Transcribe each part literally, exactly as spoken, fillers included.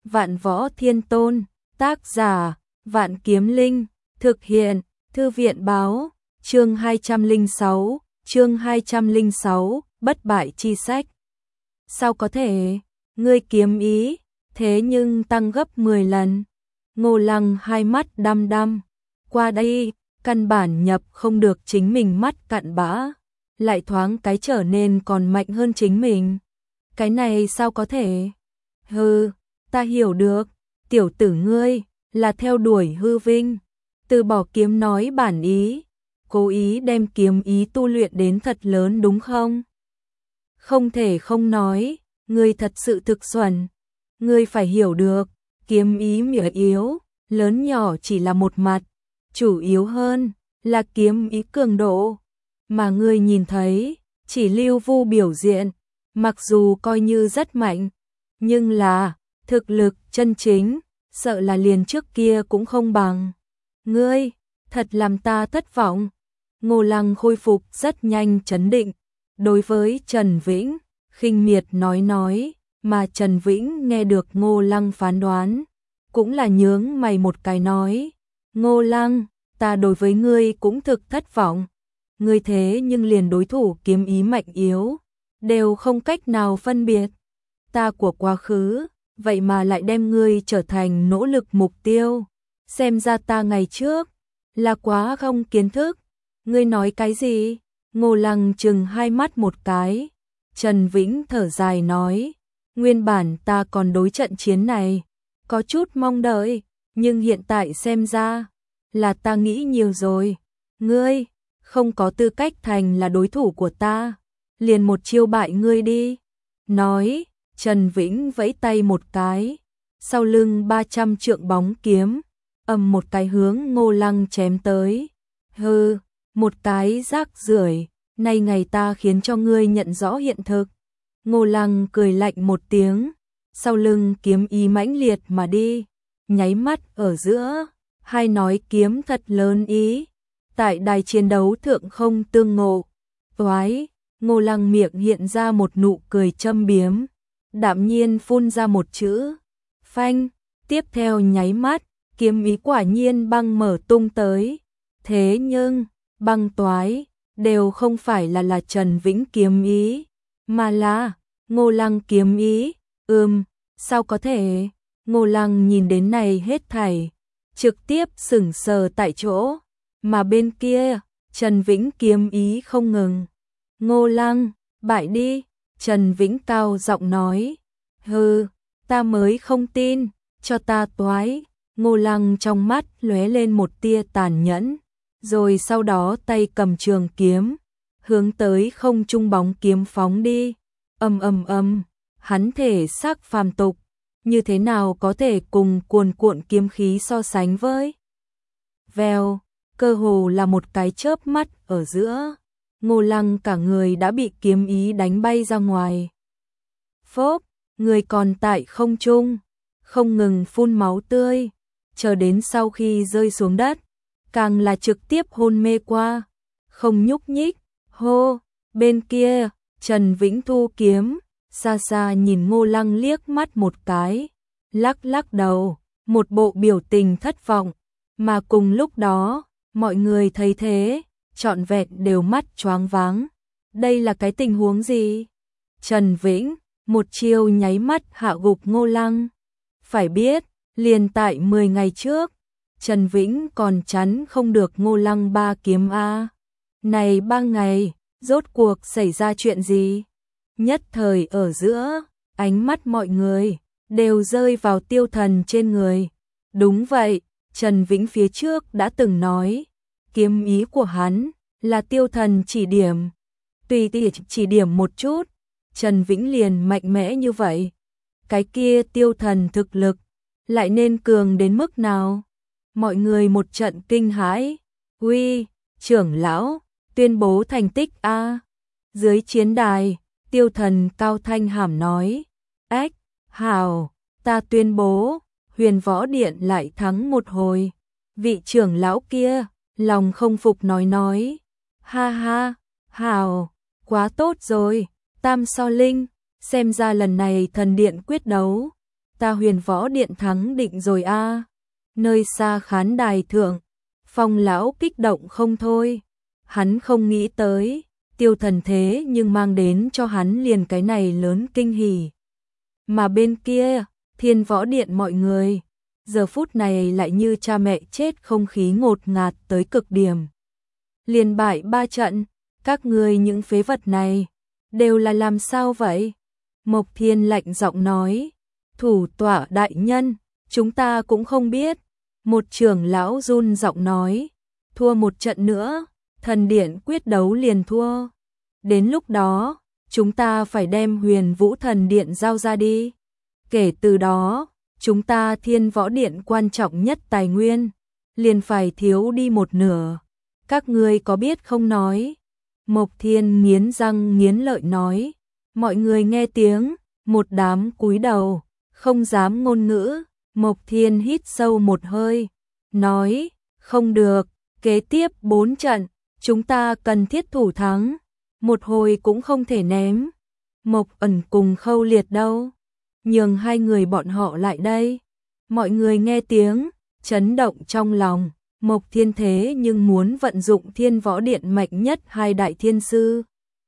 Vạn Võ Thiên Tôn, tác giả, Vạn Kiếm Linh, thực hiện, Thư viện báo, chương hai trăm lẻ sáu, chương hai trăm lẻ sáu, bất bại chi sách. Sao có thể, ngươi kiếm ý, thế nhưng tăng gấp mười lần. Ngô Lăng hai mắt đăm đăm, qua đây, căn bản nhập không được chính mình mắt cặn bã, lại thoáng cái trở nên còn mạnh hơn chính mình. Cái này sao có thể? Hừ, ta hiểu được, tiểu tử ngươi, là theo đuổi hư vinh, từ bỏ kiếm nói bản ý, cố ý đem kiếm ý tu luyện đến thật lớn đúng không? Không thể không nói, ngươi thật sự thực xuẩn, ngươi phải hiểu được, kiếm ý mỉa yếu, lớn nhỏ chỉ là một mặt, chủ yếu hơn là kiếm ý cường độ, mà ngươi nhìn thấy, chỉ Lưu Vu biểu diện, mặc dù coi như rất mạnh, nhưng là, thực lực chân chính, sợ là liền trước kia cũng không bằng. Ngươi, thật làm ta thất vọng. Ngô Lăng khôi phục rất nhanh trấn định, đối với Trần Vĩnh, khinh miệt nói nói, mà Trần Vĩnh nghe được Ngô Lăng phán đoán, cũng là nhướng mày một cái nói, Ngô Lăng, ta đối với ngươi cũng thực thất vọng, ngươi thế nhưng liền đối thủ kiếm ý mạnh yếu, đều không cách nào phân biệt, ta của quá khứ, vậy mà lại đem ngươi trở thành nỗ lực mục tiêu, xem ra ta ngày trước, là quá không kiến thức, ngươi nói cái gì? Ngô Lăng chừng hai mắt một cái, Trần Vĩnh thở dài nói, nguyên bản ta còn đối trận chiến này, có chút mong đợi, nhưng hiện tại xem ra, là ta nghĩ nhiều rồi, ngươi, không có tư cách thành là đối thủ của ta, liền một chiêu bại ngươi đi, nói, Trần Vĩnh vẫy tay một cái, sau lưng ba trăm trượng bóng kiếm, ầm một cái hướng Ngô Lăng chém tới, hừ, một cái rác rưởi, nay ngày ta khiến cho ngươi nhận rõ hiện thực. Ngô Lăng cười lạnh một tiếng, sau lưng kiếm ý mãnh liệt mà đi, nháy mắt ở giữa, hai nói kiếm thật lớn ý, tại đài chiến đấu thượng không tương ngộ. Toái, Ngô Lăng miệng hiện ra một nụ cười châm biếm, đạm nhiên phun ra một chữ, phanh, tiếp theo nháy mắt, kiếm ý quả nhiên băng mở tung tới, thế nhưng, băng toái, đều không phải là là Trần Vĩnh kiếm ý, mà là Ngô Lăng kiếm ý, ừm, sao có thể, Ngô Lăng nhìn đến này hết thảy, trực tiếp sững sờ tại chỗ, mà bên kia, Trần Vĩnh kiếm ý không ngừng, Ngô Lăng, bại đi, Trần Vĩnh cao giọng nói, hừ, ta mới không tin, cho ta toái, Ngô Lăng trong mắt lóe lên một tia tàn nhẫn, rồi sau đó tay cầm trường kiếm, hướng tới không trung bóng kiếm phóng đi, ầm ầm ầm, hắn thể xác phàm tục, như thế nào có thể cùng cuồn cuộn kiếm khí so sánh với. Vèo, cơ hồ là một cái chớp mắt ở giữa, Ngô Lăng cả người đã bị kiếm ý đánh bay ra ngoài. Phốp, người còn tại không trung, không ngừng phun máu tươi, chờ đến sau khi rơi xuống đất, càng là trực tiếp hôn mê qua, không nhúc nhích, hô, bên kia, Trần Vĩnh thu kiếm, xa xa nhìn Ngô Lăng liếc mắt một cái, lắc lắc đầu, một bộ biểu tình thất vọng, mà cùng lúc đó, mọi người thấy thế, trọn vẹn đều mắt choáng váng, đây là cái tình huống gì? Trần Vĩnh, một chiêu nháy mắt hạ gục Ngô Lăng, phải biết, liền tại mười ngày trước, Trần Vĩnh còn chắn không được Ngô Lăng ba kiếm a. Này ba ngày, rốt cuộc xảy ra chuyện gì? Nhất thời ở giữa, ánh mắt mọi người đều rơi vào Tiêu Thần trên người. Đúng vậy, Trần Vĩnh phía trước đã từng nói, kiếm ý của hắn là Tiêu Thần chỉ điểm. Tùy tỉ chỉ điểm một chút, Trần Vĩnh liền mạnh mẽ như vậy. Cái kia Tiêu Thần thực lực lại nên cường đến mức nào? Mọi người một trận kinh hãi, uy, trưởng lão, tuyên bố thành tích a. Dưới chiến đài, Tiêu Thần cao thanh hàm nói, ách, hào, ta tuyên bố, Huyền Võ Điện lại thắng một hồi. Vị trưởng lão kia, lòng không phục nói nói, ha ha, hào, quá tốt rồi, Tam So Linh, xem ra lần này thần điện quyết đấu, ta Huyền Võ Điện thắng định rồi a. Nơi xa khán đài thượng, Phong lão kích động không thôi. Hắn không nghĩ tới, Tiêu Thần thế nhưng mang đến cho hắn liền cái này lớn kinh hỉ. Mà bên kia, Thiên Võ Điện mọi người, giờ phút này lại như cha mẹ chết, không khí ngột ngạt tới cực điểm. Liền bại ba trận, các ngươi những phế vật này, đều là làm sao vậy? Mộc Thiên lạnh giọng nói, thủ tọa đại nhân, chúng ta cũng không biết. Một trưởng lão run giọng nói, thua một trận nữa, thần điện quyết đấu liền thua. Đến lúc đó, chúng ta phải đem Huyền Vũ Thần Điện giao ra đi. Kể từ đó, chúng ta Thiên Võ Điện quan trọng nhất tài nguyên, liền phải thiếu đi một nửa. Các ngươi có biết không nói? Mộc Thiên nghiến răng nghiến lợi nói, mọi người nghe tiếng, một đám cúi đầu, không dám ngôn ngữ. Mộc Thiên hít sâu một hơi, nói, không được, kế tiếp bốn trận, chúng ta cần thiết thủ thắng, một hồi cũng không thể ném. Mộc Ẩn cùng Khâu Liệt đâu? Nhường hai người bọn họ lại đây. Mọi người nghe tiếng, chấn động trong lòng. Mộc Thiên thế nhưng muốn vận dụng Thiên Võ Điện mạnh nhất hai đại thiên sư.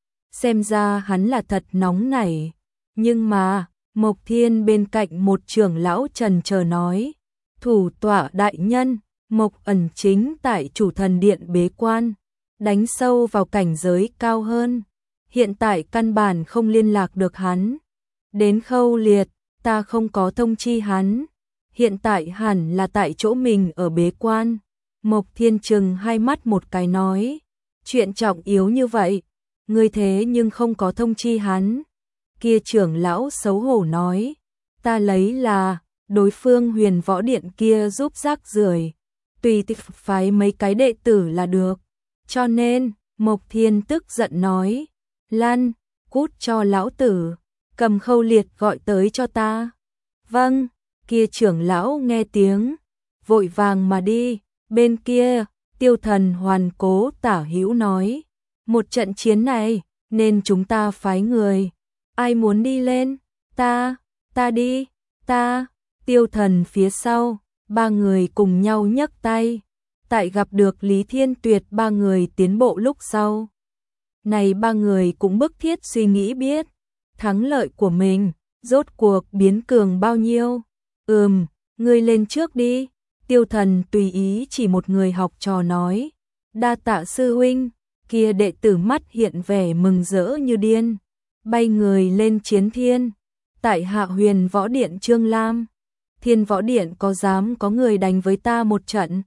Xem ra hắn là thật nóng nảy. Nhưng mà, Mộc Thiên bên cạnh một trưởng lão trần chờ nói, thủ tọa đại nhân, Mộc Ẩn chính tại Chủ Thần Điện bế quan, đánh sâu vào cảnh giới cao hơn. Hiện tại căn bản không liên lạc được hắn. Đến Khâu Liệt, ta không có thông chi hắn. Hiện tại hẳn là tại chỗ mình ở bế quan. Mộc Thiên trừng hai mắt một cái nói, chuyện trọng yếu như vậy, ngươi thế nhưng không có thông chi hắn. Kia trưởng lão xấu hổ nói, ta lấy là đối phương Huyền Võ Điện kia giúp rác rưởi, tùy tịch phái mấy cái đệ tử là được. Cho nên, Mộc Thiên tức giận nói, Lan, cút cho lão tử, cầm Khâu Liệt gọi tới cho ta. Vâng, kia trưởng lão nghe tiếng, vội vàng mà đi. Bên kia, Tiêu Thần hoàn cố tả hữu nói, một trận chiến này, nên chúng ta phái người. Ai muốn đi lên? Ta, ta đi, ta. Tiêu Thần phía sau, ba người cùng nhau nhấc tay. Tại gặp được Lý Thiên Tuyệt ba người tiến bộ lúc sau. Này ba người cũng bức thiết suy nghĩ biết, thắng lợi của mình, rốt cuộc biến cường bao nhiêu. Ừm, ngươi lên trước đi. Tiêu Thần tùy ý chỉ một người học trò nói, đa tạ sư huynh. Kia đệ tử mắt hiện vẻ mừng rỡ như điên, bay người lên chiến thiên. Tại hạ Huyền Võ Điện Trương Lam, Thiên Võ Điện có dám có người đánh với ta một trận?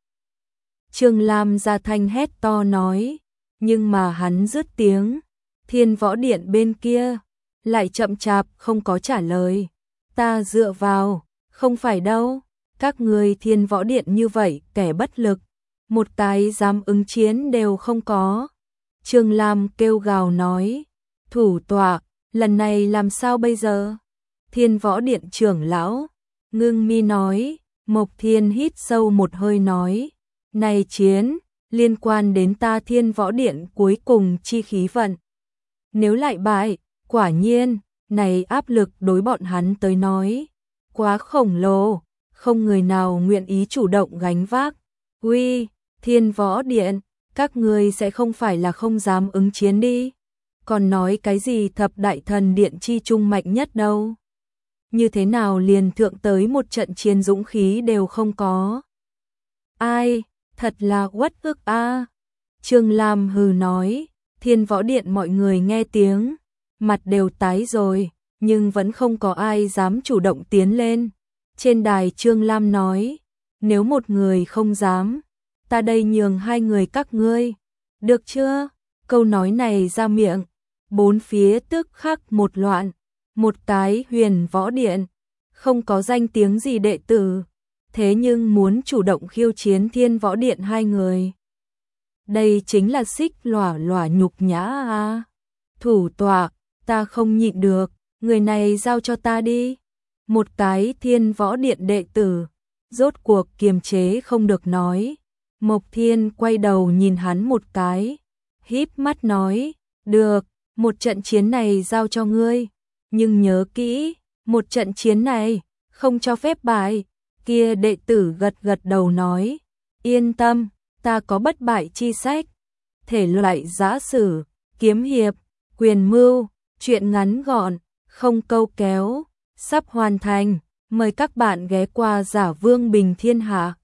Trương Lam ra thanh hét to nói, nhưng mà hắn dứt tiếng, Thiên Võ Điện bên kia lại chậm chạp không có trả lời. Ta dựa vào, không phải đâu, các người Thiên Võ Điện như vậy kẻ bất lực, một cái dám ứng chiến đều không có. Trương Lam kêu gào nói, thủ tọa, lần này làm sao bây giờ? Thiên Võ Điện trưởng lão ngưng mi nói. Mộc Thiên hít sâu một hơi nói, này chiến liên quan đến ta Thiên Võ Điện cuối cùng chi khí vận. Nếu lại bại, quả nhiên, này áp lực đối bọn hắn tới nói, quá khổng lồ, không người nào nguyện ý chủ động gánh vác. Uy, Thiên Võ Điện, các ngươi sẽ không phải là không dám ứng chiến đi. Còn nói cái gì thập đại thần điện chi trung mạnh nhất đâu. Như thế nào liền thượng tới một trận chiến dũng khí đều không có. Ai, thật là uất ức a. Trương Lam hừ nói. Thiên Võ Điện mọi người nghe tiếng, mặt đều tái rồi, nhưng vẫn không có ai dám chủ động tiến lên. Trên đài Trương Lam nói, nếu một người không dám, ta đây nhường hai người các ngươi. Được chưa? Câu nói này ra miệng, bốn phía tức khắc một loạn. Một cái Huyền Võ Điện, không có danh tiếng gì đệ tử, thế nhưng muốn chủ động khiêu chiến Thiên Võ Điện hai người. Đây chính là xích lỏa lỏa nhục nhã à. Thủ tọa, ta không nhịn được, người này giao cho ta đi. Một cái Thiên Võ Điện đệ tử, rốt cuộc kiềm chế không được nói. Mộc Thiên quay đầu nhìn hắn một cái, híp mắt nói, được, một trận chiến này giao cho ngươi. Nhưng nhớ kỹ, một trận chiến này, không cho phép bài. Kia đệ tử gật gật đầu nói, yên tâm, ta có bất bại chi sách. Thể loại giã sử, kiếm hiệp, quyền mưu, truyện ngắn gọn, không câu kéo, sắp hoàn thành. Mời các bạn ghé qua Giả Vương Bình Thiên Hạ.